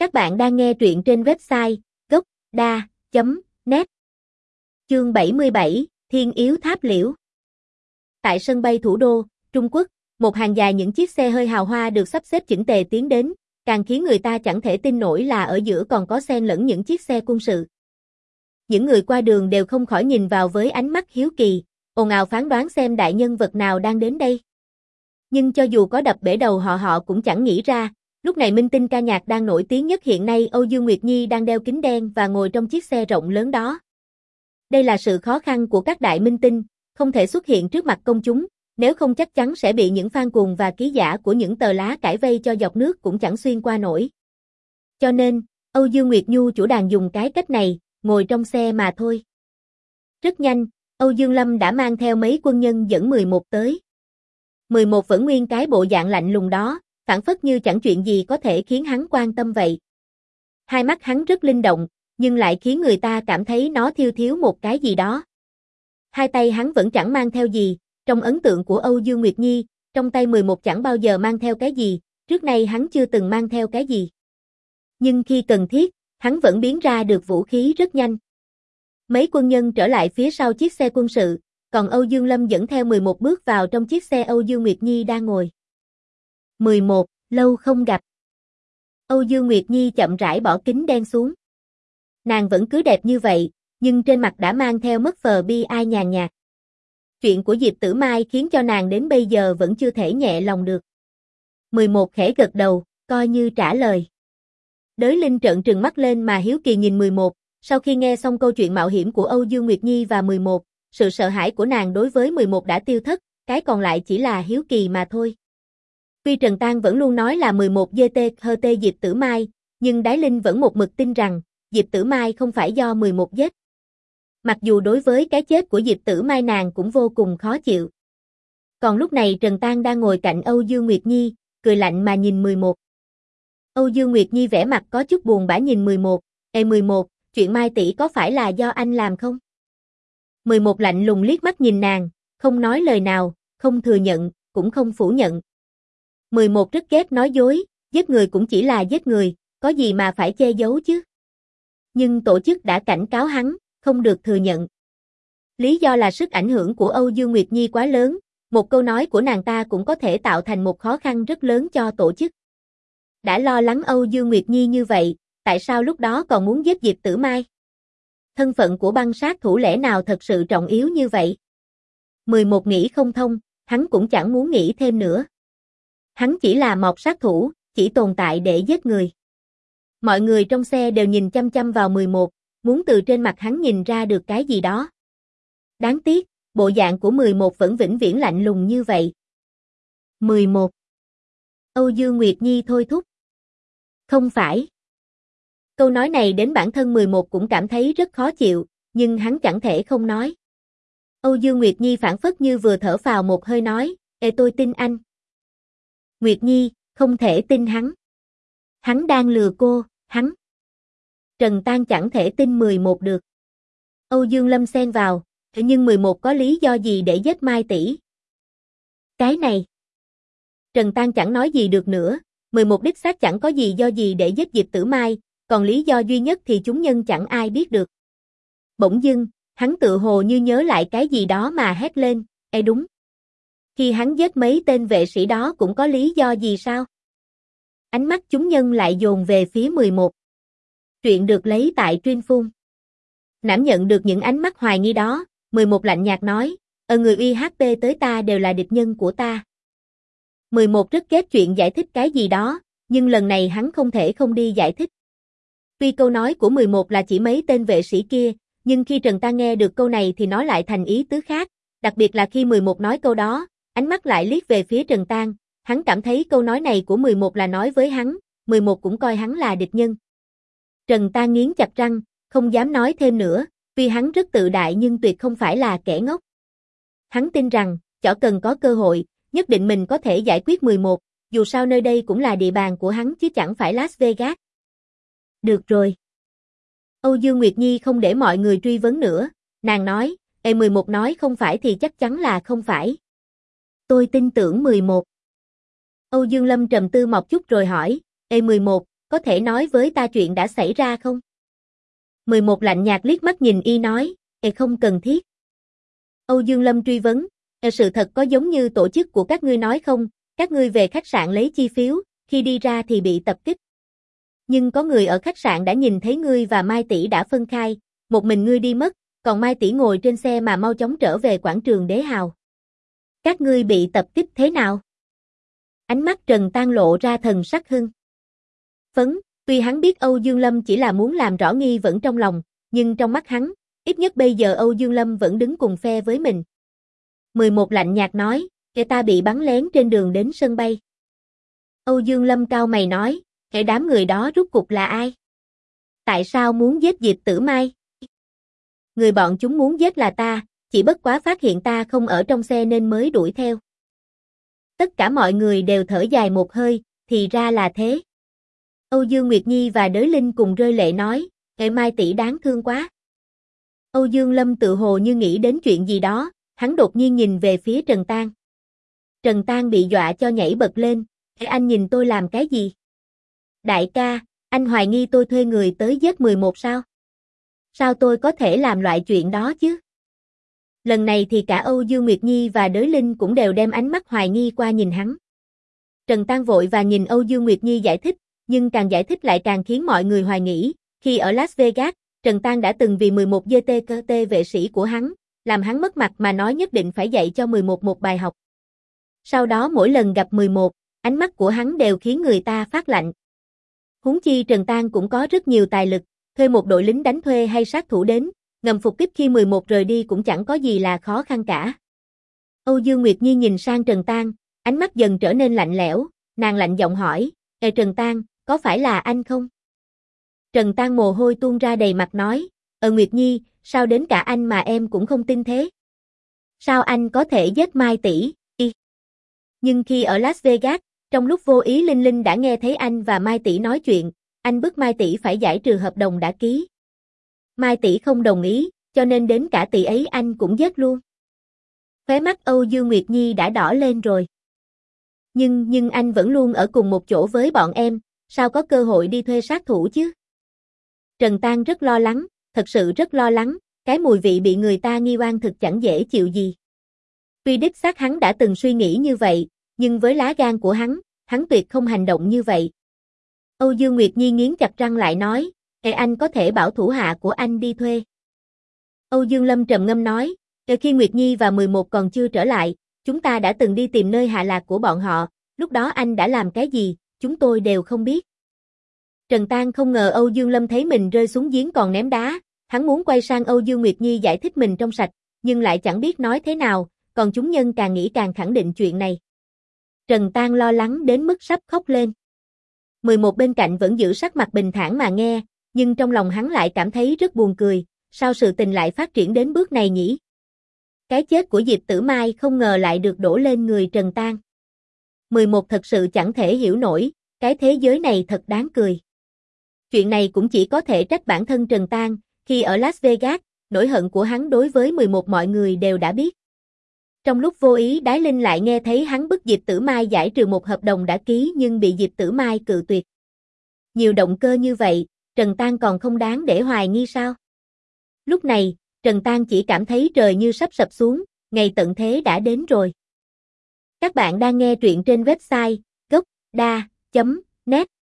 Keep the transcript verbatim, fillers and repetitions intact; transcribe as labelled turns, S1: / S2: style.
S1: Các bạn đang nghe truyện trên website gốc đa chấm net. Chương bảy mươi bảy, Thiên Yếu Tháp Liễu. Tại sân bay thủ đô, Trung Quốc, một hàng dài những chiếc xe hơi hào hoa được sắp xếp chỉnh tề tiến đến, càng khiến người ta chẳng thể tin nổi là ở giữa còn có xen lẫn những chiếc xe quân sự. Những người qua đường đều không khỏi nhìn vào với ánh mắt hiếu kỳ, ồn ào phán đoán xem đại nhân vật nào đang đến đây. Nhưng cho dù có đập bể đầu họ họ cũng chẳng nghĩ ra, lúc này minh tinh ca nhạc đang nổi tiếng nhất hiện nay Âu Dương Nguyệt Nhi đang đeo kính đen và ngồi trong chiếc xe rộng lớn đó. Đây là sự khó khăn của các đại minh tinh, không thể xuất hiện trước mặt công chúng, nếu không chắc chắn sẽ bị những fan cuồng và ký giả của những tờ lá cải vây cho dọc nước cũng chẳng xuyên qua nổi. Cho nên, Âu Dương Nguyệt Nhu chủ đàn dùng cái cách này, ngồi trong xe mà thôi. Rất nhanh, Âu Dương Lâm đã mang theo mấy quân nhân dẫn mười một tới. mười một vẫn nguyên cái bộ dạng lạnh lùng đó, phảng phất như chẳng chuyện gì có thể khiến hắn quan tâm vậy. Hai mắt hắn rất linh động, nhưng lại khiến người ta cảm thấy nó thiếu thiếu một cái gì đó. Hai tay hắn vẫn chẳng mang theo gì, trong ấn tượng của Âu Dương Nguyệt Nhi, trong tay mười một chẳng bao giờ mang theo cái gì, trước nay hắn chưa từng mang theo cái gì. Nhưng khi cần thiết, hắn vẫn biến ra được vũ khí rất nhanh. Mấy quân nhân trở lại phía sau chiếc xe quân sự, còn Âu Dương Lâm dẫn theo mười một bước vào trong chiếc xe Âu Dương Nguyệt Nhi đang ngồi. mười một, lâu không gặp. Âu Dương Nguyệt Nhi chậm rãi bỏ kính đen xuống. Nàng vẫn cứ đẹp như vậy, nhưng trên mặt đã mang theo mất phờ bi ai nhàn nhạt. Chuyện của Diệp Tử Mai khiến cho nàng đến bây giờ vẫn chưa thể nhẹ lòng được. mười một khẽ gật đầu, coi như trả lời. Đới Linh trợn trừng mắt lên mà hiếu kỳ nhìn mười một, sau khi nghe xong câu chuyện mạo hiểm của Âu Dương Nguyệt Nhi và mười một, sự sợ hãi của nàng đối với mười một đã tiêu thất, cái còn lại chỉ là hiếu kỳ mà thôi. Tuy Trần Tang vẫn luôn nói là mười một giê tê hát tê Diệp Tử Mai, nhưng Đái Linh vẫn một mực tin rằng Diệp Tử Mai không phải do mười một giết. Mặc dù đối với cái chết của Diệp Tử Mai nàng cũng vô cùng khó chịu. Còn lúc này Trần Tang đang ngồi cạnh Âu Dương Nguyệt Nhi, cười lạnh mà nhìn mười một. Âu Dương Nguyệt Nhi vẻ mặt có chút buồn bã nhìn mười một, "Ê mười một, chuyện Mai tỷ có phải là do anh làm không?" mười một lạnh lùng liếc mắt nhìn nàng, không nói lời nào, không thừa nhận, cũng không phủ nhận. mười một rất ghét nói dối, giết người cũng chỉ là giết người, có gì mà phải che giấu chứ. Nhưng tổ chức đã cảnh cáo hắn, không được thừa nhận. Lý do là sức ảnh hưởng của Âu Dương Nguyệt Nhi quá lớn, một câu nói của nàng ta cũng có thể tạo thành một khó khăn rất lớn cho tổ chức. Đã lo lắng Âu Dương Nguyệt Nhi như vậy, tại sao lúc đó còn muốn giết Diệp Tử Mai? Thân phận của băng sát thủ lẽ nào thật sự trọng yếu như vậy? mười một nghĩ không thông, hắn cũng chẳng muốn nghĩ thêm nữa. Hắn chỉ là một sát thủ, chỉ tồn tại để giết người. Mọi người trong xe đều nhìn chăm chăm vào mười một, muốn từ trên mặt hắn nhìn ra được cái gì đó. Đáng tiếc, bộ dạng của mười một vẫn vĩnh viễn lạnh lùng như vậy. mười một. Âu Dương Nguyệt Nhi thôi thúc. Không phải. Câu nói này đến bản thân mười một cũng cảm thấy rất khó chịu, nhưng hắn chẳng thể không nói. Âu Dương Nguyệt Nhi phảng phất như vừa thở phào một hơi nói, "Ê tôi tin anh." Nguyệt Nhi, không thể tin hắn. Hắn đang lừa cô, hắn. Trần Tang chẳng thể tin mười một được. Âu Dương Lâm xen vào, nhưng mười một có lý do gì để giết Mai tỷ? Cái này. Trần Tang chẳng nói gì được nữa, mười một đích xác chẳng có gì do gì để giết Diệp Tử Mai, còn lý do duy nhất thì chúng nhân chẳng ai biết được. Bỗng dưng, hắn tự hồ như nhớ lại cái gì đó mà hét lên, "Ê đúng. Khi hắn giết mấy tên vệ sĩ đó cũng có lý do gì sao?" Ánh mắt chúng nhân lại dồn về phía mười một. Truyện được lấy tại Truyên Phun. Đảm nhận được những ánh mắt hoài nghi đó, mười một lạnh nhạt nói, "Ờ người i hát pê tới ta đều là địch nhân của ta." mười một rất ghét chuyện giải thích cái gì đó, nhưng lần này hắn không thể không đi giải thích. Tuy câu nói của mười một là chỉ mấy tên vệ sĩ kia, nhưng khi Trần Tang nghe được câu này thì nó lại thành ý tứ khác, đặc biệt là khi mười một nói câu đó, ánh mắt lại liếc về phía Trần Tang, hắn cảm thấy câu nói này của mười một là nói với hắn, mười một cũng coi hắn là địch nhân. Trần Tang nghiến chặt răng, không dám nói thêm nữa, vì hắn rất tự đại nhưng tuyệt không phải là kẻ ngốc. Hắn tin rằng, chỉ cần có cơ hội, nhất định mình có thể giải quyết mười một, dù sao nơi đây cũng là địa bàn của hắn chứ chẳng phải Las Vegas. Được rồi. Âu Dương Nguyệt Nhi không để mọi người truy vấn nữa, nàng nói, "Ê mười một nói không phải thì chắc chắn là không phải. Tôi tin tưởng mười một." Âu Dương Lâm trầm tư một chút rồi hỏi, "Ê mười một, có thể nói với ta chuyện đã xảy ra không? mười một lạnh nhạt liếc mắt nhìn y nói, "Ê không cần thiết." Âu Dương Lâm truy vấn, "Ê sự thật có giống như tổ chức của các ngươi nói không? Các ngươi về khách sạn lấy chi phiếu, khi đi ra thì bị tập kích. Nhưng có người ở khách sạn đã nhìn thấy ngươi và Mai tỷ đã phân khai, một mình ngươi đi mất, còn Mai tỷ ngồi trên xe mà mau chóng trở về quảng trường Đế Hào. Các ngươi bị tập kích thế nào?" Ánh mắt Trần Tang lộ ra thần sắc hưng phấn, tuy hắn biết Âu Dương Lâm chỉ là muốn làm rõ nghi vẫn trong lòng, nhưng trong mắt hắn, ít nhất bây giờ Âu Dương Lâm vẫn đứng cùng phe với mình. mười một lạnh nhạt nói, "Kẻ ta bị bắn lén trên đường đến sân bay." Âu Dương Lâm cau mày nói, "Kẻ đám người đó rốt cuộc là ai? Tại sao muốn giết Diệp Tử Mai?" "Người bọn chúng muốn giết là ta, chỉ bất quá phát hiện ta không ở trong xe nên mới đuổi theo." Tất cả mọi người đều thở dài một hơi, thì ra là thế. Âu Dương Nguyệt Nhi và Đới Linh cùng rơi lệ nói, "Kẻ Mai tỷ đáng thương quá." Âu Dương Lâm tự hồ như nghĩ đến chuyện gì đó, hắn đột nhiên nhìn về phía Trần Tang. Trần Tang bị dọa cho nhảy bật lên, "Ê anh nhìn tôi làm cái gì?" "Đại ca, anh hoài nghi tôi thuê người tới giết mười một sao? Sao tôi có thể làm loại chuyện đó chứ?" Lần này thì cả Âu Dương Nguyệt Nhi và Đới Linh cũng đều đem ánh mắt hoài nghi qua nhìn hắn. Trần Tang vội và nhìn Âu Dương Nguyệt Nhi giải thích, nhưng càng giải thích lại càng khiến mọi người hoài nghĩ, khi ở Las Vegas, Trần Tang đã từng vì mười một giê tê cơ tê vệ sĩ của hắn, làm hắn mất mặt mà nói nhất định phải dạy cho mười một một bài học. Sau đó mỗi lần gặp mười một, ánh mắt của hắn đều khiến người ta phát lạnh. Huống chi Trần Tang cũng có rất nhiều tài lực, thuê một đội lính đánh thuê hay sát thủ đến, ngầm phục kích khi mười một rời đi cũng chẳng có gì là khó khăn cả. Âu Dương Nguyệt Nhi nhìn sang Trần Tang, ánh mắt dần trở nên lạnh lẽo, nàng lạnh giọng hỏi, "Ê Trần Tang, có phải là anh không?" Trần Tang mồ hôi tuôn ra đầy mặt nói, "Ờ Nguyệt Nhi, sao đến cả anh mà em cũng không tin thế? Sao anh có thể giết Mai tỷ?" Y. Nhưng khi ở Las Vegas, trong lúc vô ý Linh Linh đã nghe thấy anh và Mai tỷ nói chuyện, anh bức Mai tỷ phải giải trừ hợp đồng đã ký. Mai tỷ không đồng ý, cho nên đến cả tỷ ấy anh cũng giết luôn. Khóe mắt Âu Dương Nguyệt Nhi đã đỏ lên rồi. Nhưng, nhưng anh vẫn luôn ở cùng một chỗ với bọn em, sao có cơ hội đi thuê sát thủ chứ? Trần Tang rất lo lắng, thật sự rất lo lắng, cái mùi vị bị người ta nghi oan thực chẳng dễ chịu gì. Tuy đích xác hắn đã từng suy nghĩ như vậy, nhưng với lá gan của hắn, hắn tuyệt không hành động như vậy. Âu Dương Nguyệt Nhi nghiến chặt răng lại nói, "Ê anh có thể bảo thủ hạ của anh đi thuê." Âu Dương Lâm trầm ngâm nói, "Ê khi Nguyệt Nhi và mười một còn chưa trở lại, chúng ta đã từng đi tìm nơi hạ lạc của bọn họ, lúc đó anh đã làm cái gì, chúng tôi đều không biết." Trần Tang không ngờ Âu Dương Lâm thấy mình rơi xuống giếng còn ném đá, hắn muốn quay sang Âu Dương Nguyệt Nhi giải thích mình trong sạch, nhưng lại chẳng biết nói thế nào, còn chúng nhân càng nghĩ càng khẳng định chuyện này. Trần Tang lo lắng đến mức sắp khóc lên. mười một bên cạnh vẫn giữ sắc mặt bình thản mà nghe, nhưng trong lòng hắn lại cảm thấy rất buồn cười, sao sự tình lại phát triển đến bước này nhỉ? Cái chết của Diệp Tử Mai không ngờ lại được đổ lên người Trần Tang. mười một thật sự chẳng thể hiểu nổi, cái thế giới này thật đáng cười. Chuyện này cũng chỉ có thể trách bản thân Trần Tang, khi ở Las Vegas, nỗi hận của hắn đối với mười một mọi người đều đã biết. Trong lúc vô ý Đái Linh lại nghe thấy hắn bức Diệp Tử Mai giải trừ một hợp đồng đã ký nhưng bị Diệp Tử Mai cự tuyệt. Nhiều động cơ như vậy, Trần Tang còn không đáng để hoài nghi sao? Lúc này, Trần Tang chỉ cảm thấy trời như sắp sập xuống, ngày tận thế đã đến rồi. Các bạn đang nghe truyện trên website gốc đa chấm net